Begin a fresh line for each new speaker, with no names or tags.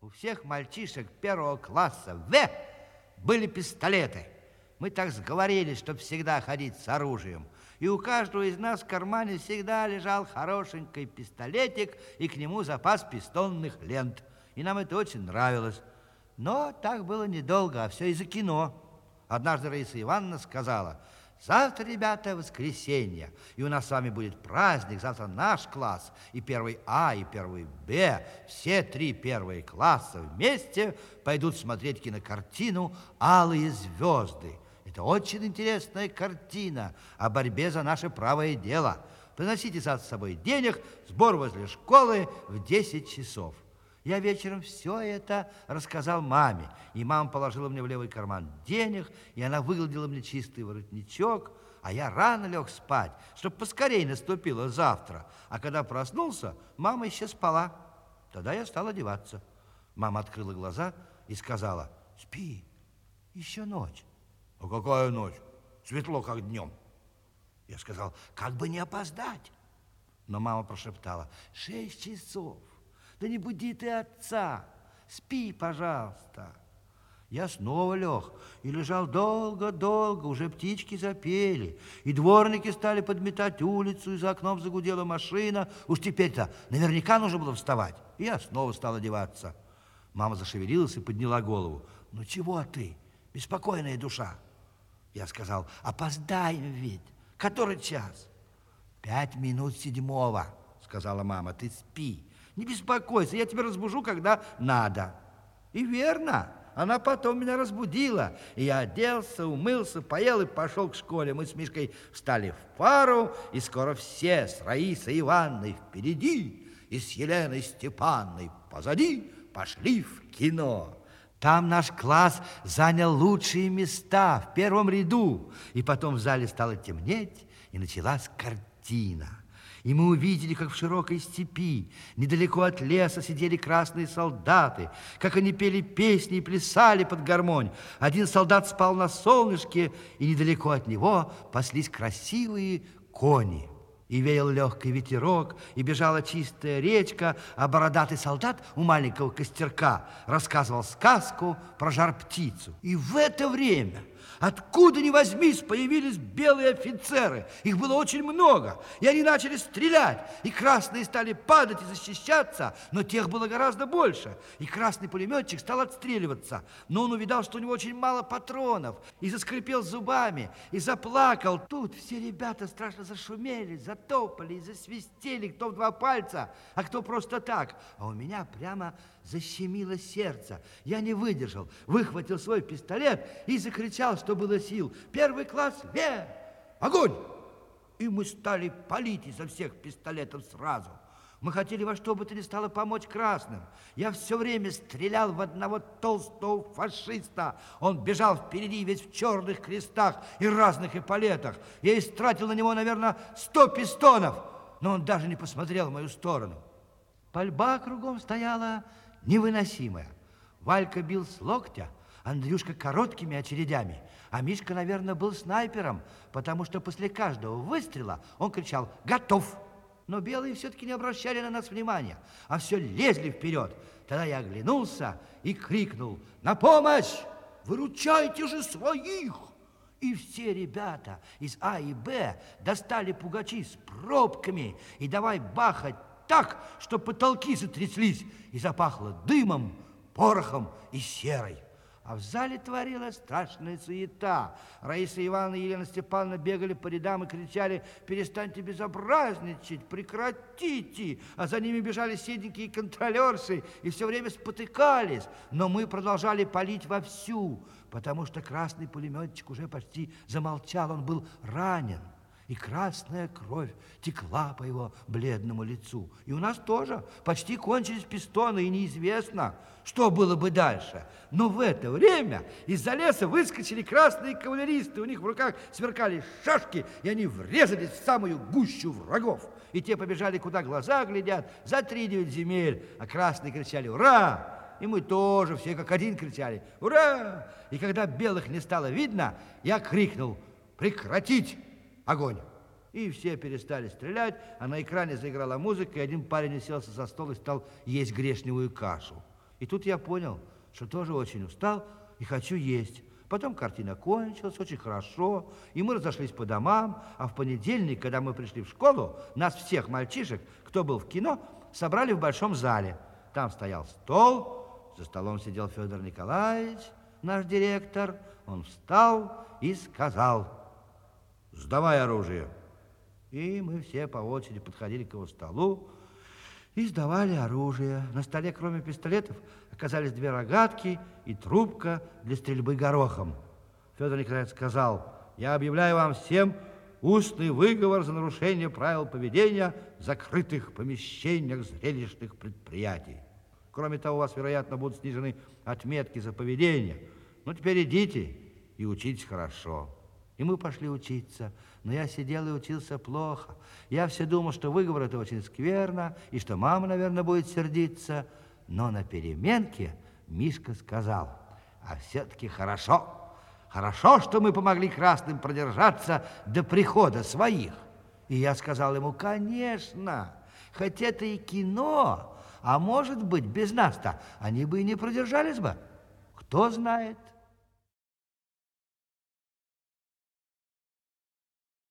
У всех мальчишек первого класса В были пистолеты. Мы так сговорились, чтобы всегда ходить с оружием. И у каждого из нас в кармане всегда лежал хорошенький пистолетик и к нему запас пистонных лент. И нам это очень нравилось. Но так было недолго, а все из-за кино. Однажды Раиса Ивановна сказала: завтра, ребята, воскресенье, и у нас с вами будет праздник. Завтра наш класс, и первый А, и первый Б, все три первые класса вместе пойдут смотреть кинокартину «Алые звезды». Это очень интересная картина о борьбе за наше правое дело. Приносите с собой денег, сбор возле школы в 10 часов. Я вечером все это рассказал маме, и мама положила мне в левый карман денег, и она выгладила мне чистый воротничок, а я рано лег спать, чтобы поскорее наступило завтра. А когда проснулся, мама еще спала. Тогда я стал одеваться. Мама открыла глаза и сказала: спи, еще ночь. А какая ночь? Светло, как днем. Я сказал: как бы не опоздать. Но мама прошептала: 6 часов. Да не буди ты отца, спи, пожалуйста. Я снова лег и лежал долго-долго, уже птички запели, и дворники стали подметать улицу, и за окном загудела машина. Уж теперь-то наверняка нужно было вставать. И я снова стал одеваться. Мама зашевелилась и подняла голову. Ну чего ты, беспокойная душа? Я сказал: опоздаем ведь. Который час? 5 минут 7, сказала мама. Ты спи. Не беспокойся, я тебя разбужу, когда надо. И верно, она потом меня разбудила. И я оделся, умылся, поел и пошел к школе. Мы с Мишкой встали в пару, и скоро все с Раисой Ивановной впереди и с Еленой Степановной позади пошли в кино. Там наш класс занял лучшие места в первом ряду. И потом в зале стало темнеть, и началась картина. И мы увидели, как в широкой степи, недалеко от леса, сидели красные солдаты, как они пели песни и плясали под гармонь. Один солдат спал на солнышке, и недалеко от него паслись красивые кони. И веял легкий ветерок, и бежала чистая речка, а бородатый солдат у маленького костерка рассказывал сказку про жар-птицу. И в это время откуда ни возьмись появились белые офицеры. Их было очень много, и они начали стрелять. И красные стали падать и защищаться, но тех было гораздо больше. И красный пулеметчик стал отстреливаться, но он увидал, что у него очень мало патронов, и заскрипел зубами, и заплакал. Тут все ребята страшно зашумели, затопали и засвистели, кто в 2 пальца, а кто просто так. А у меня прямо защемило сердце. Я не выдержал, выхватил свой пистолет и закричал, что было сил: первый класс вверх! Огонь! И мы стали палить изо всех пистолетов сразу. Мы хотели во что бы то ни стало помочь красным. Я все время стрелял в одного толстого фашиста. Он бежал впереди весь в черных крестах и разных эполетах. Я истратил на него, наверное, 100 пистонов, но он даже не посмотрел в мою сторону. Пальба кругом стояла невыносимая. Валька бил с локтя, Андрюшка короткими очередями, а Мишка, наверное, был снайпером, потому что после каждого выстрела он кричал «Готов!». Но белые все-таки не обращали на нас внимания, а все лезли вперед. Тогда я оглянулся и крикнул: «На помощь! Выручайте же своих!». И все ребята из А и Б достали пугачи с пробками и давай бахать так, что потолки затряслись, и запахло дымом, порохом и серой. А в зале творилась страшная суета. Раиса Ивановна и Елена Степановна бегали по рядам и кричали: «Перестаньте безобразничать, прекратите!». А за ними бежали седенькие контролерши и все время спотыкались. Но мы продолжали палить вовсю, потому что красный пулеметчик уже почти замолчал, он был ранен. И красная кровь текла по его бледному лицу. И у нас тоже почти кончились пистоны, и неизвестно, что было бы дальше. Но в это время из-за леса выскочили красные кавалеристы. У них в руках сверкали шашки, и они врезались в самую гущу врагов. И те побежали, куда глаза глядят, за 3-9 земель. А красные кричали «Ура!». И мы тоже все как один кричали «Ура!». И когда белых не стало видно, я крикнул: «Прекратить огонь!». И все перестали стрелять, а на экране заиграла музыка, и один парень уселся за стол и стал есть гречневую кашу. И тут я понял, что тоже очень устал и хочу есть. Потом картина кончилась, очень хорошо, и мы разошлись по домам, а в понедельник, когда мы пришли в школу, нас всех мальчишек, кто был в кино, собрали в большом зале. Там стоял стол, за столом сидел Федор Николаевич, наш директор. Он встал и сказал: «Сдавай оружие». И мы все по очереди подходили к его столу и сдавали оружие. На столе, кроме пистолетов, оказались 2 рогатки и трубка для стрельбы горохом. Федор Николаевич сказал: «Я объявляю вам всем устный выговор за нарушение правил поведения в закрытых помещениях зрелищных предприятий. Кроме того, у вас, вероятно, будут снижены отметки за поведение. Ну, теперь идите и учитесь хорошо». И мы пошли учиться. Но я сидел и учился плохо. Я все думал, что выговор это очень скверно, и что мама, наверное, будет сердиться. Но на переменке Мишка сказал: «А все-таки хорошо. Хорошо, что мы помогли красным продержаться до прихода своих». И я сказал ему: «Конечно, хоть это и кино, а может быть, без нас-то они бы и не продержались бы. Кто знает».